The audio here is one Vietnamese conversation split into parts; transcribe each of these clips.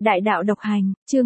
Đại đạo độc hành, chương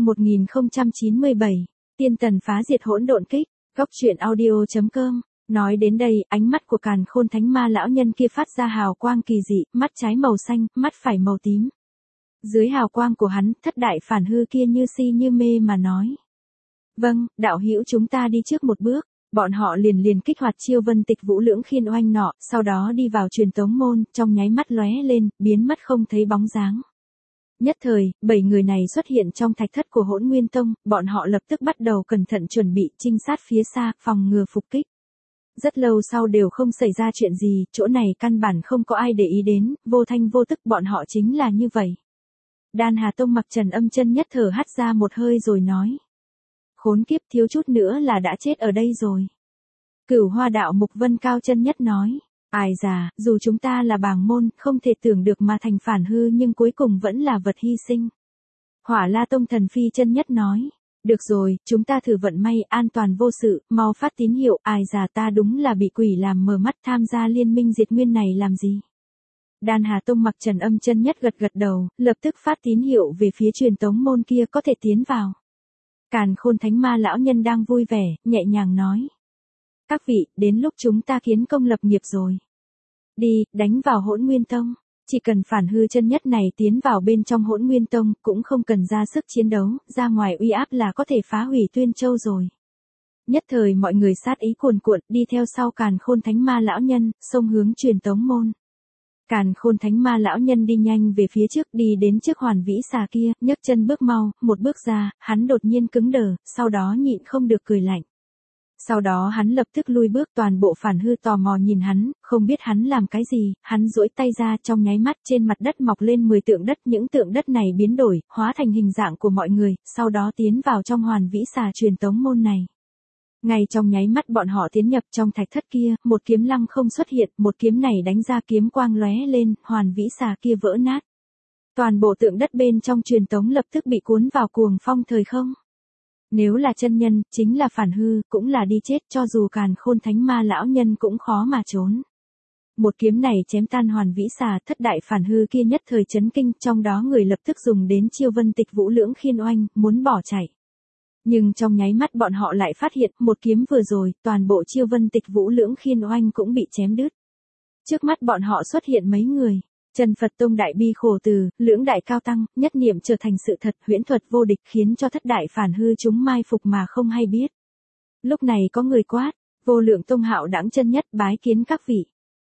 1097, tiên tần phá diệt hỗn độn kích, góc truyện audio.com. Nói đến đây, ánh mắt của Càn Khôn Thánh Ma lão nhân kia phát ra hào quang kỳ dị, mắt trái màu xanh, mắt phải màu tím. Dưới hào quang của hắn, thất đại phản hư kia như si như mê mà nói: "Vâng, đạo hữu, chúng ta đi trước một bước." Bọn họ liền kích hoạt chiêu vân tịch vũ lưỡng khiên oanh nọ, sau đó đi vào truyền tống môn, trong nháy mắt lóe lên, biến mất không thấy bóng dáng. Nhất thời, 7 người này xuất hiện trong thạch thất của Hỗn Nguyên Tông, bọn họ lập tức bắt đầu cẩn thận chuẩn bị trinh sát phía xa, phòng ngừa phục kích. Rất lâu sau đều không xảy ra chuyện gì, chỗ này căn bản không có ai để ý đến, vô thanh vô tức bọn họ chính là như vậy. Đan Hà Tông Mặc Trần Âm chân nhất thở hắt ra một hơi rồi nói: "Khốn kiếp, thiếu chút nữa là đã chết ở đây rồi." Cửu Hoa Đạo Mục Vân Cao chân nhất nói: "Ai già, dù chúng ta là bàng môn, không thể tưởng được mà thành phản hư nhưng cuối cùng vẫn là vật hy sinh." Hỏa La Tông Thần Phi chân nhất nói: "Được rồi, chúng ta thử vận may, an toàn vô sự, mau phát tín hiệu." Ai già, ta đúng là bị quỷ làm mờ mắt, tham gia liên minh diệt nguyên này làm gì? Đan Hà Tông Mặc Trần Âm chân nhất gật đầu, lập tức phát tín hiệu về phía truyền tống môn kia có thể tiến vào. Càn Khôn Thánh Ma lão nhân đang vui vẻ, nhẹ nhàng nói: "Các vị, đến lúc chúng ta kiến công lập nghiệp rồi. Đi, đánh vào Hỗn Nguyên Tông. Chỉ cần phản hư chân nhất này tiến vào bên trong Hỗn Nguyên Tông, cũng không cần ra sức chiến đấu, ra ngoài uy áp là có thể phá hủy Tuyên Châu rồi." Nhất thời mọi người sát ý cuồn cuộn, đi theo sau Càn Khôn Thánh Ma lão nhân, xông hướng truyền tống môn. Càn Khôn Thánh Ma lão nhân đi nhanh về phía trước, đi đến trước Hoàn Vĩ Xà kia, nhấc chân bước mau, một bước ra, hắn đột nhiên cứng đờ, sau đó nhịn không được cười lạnh. Sau đó hắn lập tức lui bước, toàn bộ phản hư tò mò nhìn hắn, không biết hắn làm cái gì, hắn duỗi tay ra, trong nháy mắt trên mặt đất mọc lên 10 tượng đất, những tượng đất này biến đổi, hóa thành hình dạng của mọi người, sau đó tiến vào trong Hoàn Vĩ Xà truyền tống môn này. Ngay trong nháy mắt bọn họ tiến nhập trong thạch thất kia, một kiếm lăng không xuất hiện, một kiếm này đánh ra kiếm quang lóe lên, Hoàn Vĩ Xà kia vỡ nát. Toàn bộ tượng đất bên trong truyền tống lập tức bị cuốn vào cuồng phong thời không. Nếu là chân nhân, chính là phản hư, cũng là đi chết, cho dù Càn Khôn Thánh Ma lão nhân cũng khó mà trốn. Một kiếm này chém tan Hoàn Vĩ Xà, thất đại phản hư kia nhất thời chấn kinh, trong đó người lập tức dùng đến chiêu vân tịch vũ lưỡng khiên oanh, muốn bỏ chạy. Nhưng trong nháy mắt bọn họ lại phát hiện, một kiếm vừa rồi, toàn bộ chiêu vân tịch vũ lưỡng khiên oanh cũng bị chém đứt. Trước mắt bọn họ xuất hiện mấy người. Trần Phật Tông đại bi khổ từ, lưỡng đại cao tăng, nhất niệm trở thành sự thật, huyễn thuật vô địch khiến cho thất đại phản hư chúng mai phục mà không hay biết. Lúc này có người quát: "Vô Lượng Tông Hạo Đãng chân nhất bái kiến các vị."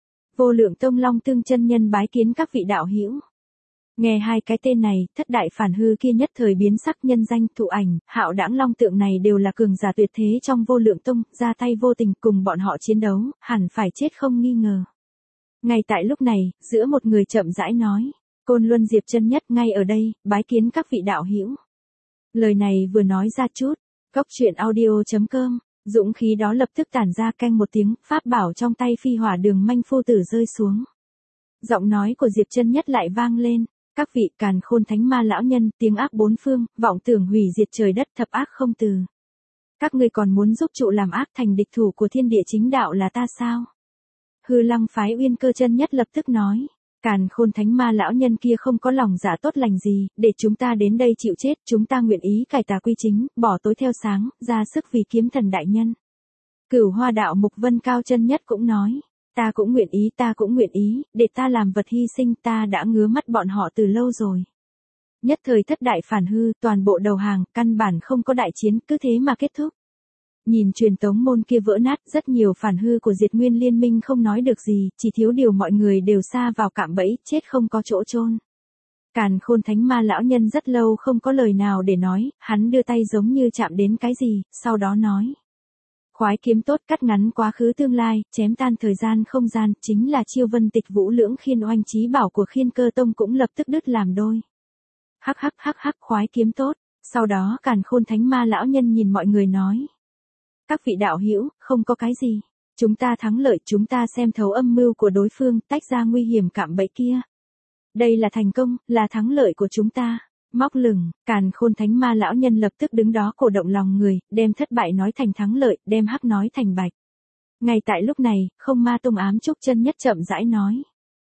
Vô Lượng Tông Long Tương chân nhân bái kiến các vị đạo hữu. Nghe hai cái tên này, thất đại phản hư kia nhất thời biến sắc, nhân danh Thụ Ảnh, Hạo Đãng Long Tượng này đều là cường giả tuyệt thế trong Vô Lượng Tông, ra tay vô tình, cùng bọn họ chiến đấu, hẳn phải chết không nghi ngờ. Ngay tại lúc này, giữa một người chậm rãi nói: "Côn Luân Diệp chân nhất ngay ở đây, bái kiến các vị đạo hữu." Lời này vừa nói ra chút, góc truyện audio.com, dũng khí đó lập tức tản ra, canh một tiếng, pháp bảo trong tay Phi Hỏa Đường Manh Phu Tử rơi xuống. Giọng nói của Diệp chân nhất lại vang lên: "Các vị, Càn Khôn Thánh Ma lão nhân, tiếng ác bốn phương, vọng tưởng hủy diệt trời đất, thập ác không từ. Các ngươi còn muốn giúp trụ làm ác, thành địch thủ của thiên địa chính đạo là ta sao?" Hư Lăng phái Uyên Cơ chân nhất lập tức nói: "Càn Khôn Thánh Ma lão nhân kia không có lòng dạ tốt lành gì, để chúng ta đến đây chịu chết, chúng ta nguyện ý cải tà quy chính, bỏ tối theo sáng, ra sức vì kiếm thần đại nhân." Cửu Hoa Đạo Mục Vân Cao chân nhất cũng nói: ta cũng nguyện ý, để ta làm vật hy sinh, ta đã ngứa mắt bọn họ từ lâu rồi." Nhất thời thất đại phản hư, toàn bộ đầu hàng, căn bản không có đại chiến, cứ thế mà kết thúc. Nhìn truyền tống môn kia vỡ nát, rất nhiều phản hư của Diệt Nguyên Liên Minh không nói được gì, chỉ thiếu điều mọi người đều sa vào cạm bẫy, chết không có chỗ chôn. Càn Khôn Thánh Ma lão nhân rất lâu không có lời nào để nói, hắn đưa tay giống như chạm đến cái gì, sau đó nói: "Khoái kiếm tốt, cắt ngắn quá khứ tương lai, chém tan thời gian không gian, chính là chiêu vân tịch vũ lưỡng khiên oanh chí bảo của Khiên Cơ Tông cũng lập tức đứt làm đôi." Hắc, khoái kiếm tốt. Sau đó Càn Khôn Thánh Ma lão nhân nhìn mọi người nói: "Các vị đạo hữu, không có cái gì. Chúng ta thắng lợi, chúng ta xem thấu âm mưu của đối phương, tách ra nguy hiểm cạm bẫy kia. Đây là thành công, là thắng lợi của chúng ta." Móc lửng, Càn Khôn Thánh Ma lão nhân lập tức đứng đó cổ động lòng người, đem thất bại nói thành thắng lợi, đem hắc nói thành bạch. Ngay tại lúc này, Không Ma Tông Ám Trúc chân nhất chậm rãi nói: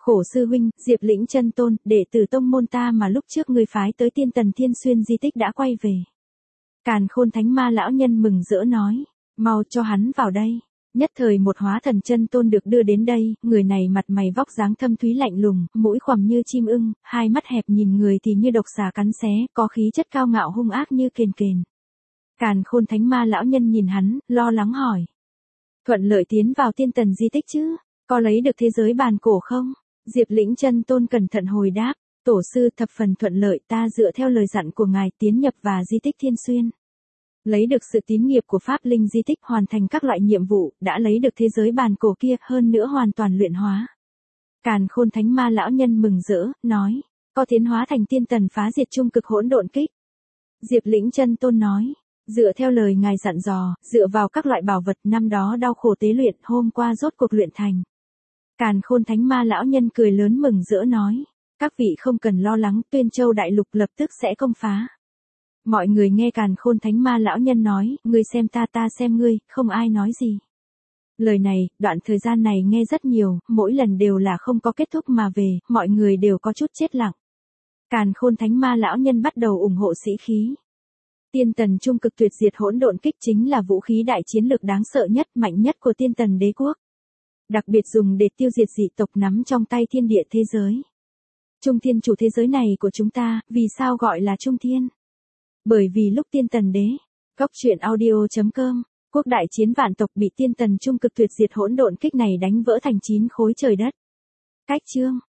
Khổ sư huynh, Diệp Lĩnh Chân Tôn, đệ tử tông môn ta mà lúc trước ngươi phái tới Tiên Tần Thiên Xuyên di tích đã quay về. Càn Khôn Thánh Ma lão nhân mừng rỡ nói, mau cho hắn vào đây. Nhất thời một hóa thần chân tôn được đưa đến đây, người này mặt mày vóc dáng thâm thúy lạnh lùng, mũi khoằm như chim ưng, hai mắt hẹp nhìn người thì như độc xà cắn xé, có khí chất cao ngạo hung ác như kền kền. Càn Khôn Thánh Ma lão nhân nhìn hắn, lo lắng hỏi. Thuận lợi tiến vào Tiên Tần di tích chứ, có lấy được thế giới bàn cổ không? Diệp Lĩnh Chân Tôn cẩn thận hồi đáp, tổ sư thập phần thuận lợi, ta dựa theo lời dặn của ngài tiến nhập và di tích Thiên Xuyên. Lấy được sự tín nghiệp của Pháp Linh di tích, hoàn thành các loại nhiệm vụ, đã lấy được thế giới bàn cổ kia, hơn nữa hoàn toàn luyện hóa. Càn Khôn Thánh Ma lão nhân mừng rỡ, nói, có tiến hóa thành Tiên Tần phá diệt trung cực hỗn độn kích. Diệp Lĩnh Chân Tôn nói, dựa theo lời ngài dặn dò, dựa vào các loại bảo vật năm đó đau khổ tế luyện, hôm qua rốt cuộc luyện thành. Càn Khôn Thánh Ma lão nhân cười lớn mừng rỡ nói, các vị không cần lo lắng, Tuyên Châu đại lục lập tức sẽ công phá. Mọi người nghe Càn Khôn Thánh Ma lão nhân nói, ngươi xem ta, ta xem ngươi, không ai nói gì. Lời này, đoạn thời gian này nghe rất nhiều, mỗi lần đều là không có kết thúc mà về, mọi người đều có chút chết lặng. Càn Khôn Thánh Ma lão nhân bắt đầu ủng hộ sĩ khí. Tiên Tần trung cực tuyệt diệt hỗn độn kích chính là vũ khí đại chiến lược đáng sợ nhất, mạnh nhất của Tiên Tần đế quốc. Đặc biệt dùng để tiêu diệt dị tộc, nắm trong tay thiên địa thế giới. Trung thiên chủ thế giới này của chúng ta, vì sao gọi là Trung Thiên? Bởi vì lúc Tiên Tần đế, Góc Truyện Audio.com, quốc đại chiến vạn tộc bị Tiên Tần trung cực tuyệt diệt hỗn độn kích này đánh vỡ thành 9 khối trời đất. Cách chương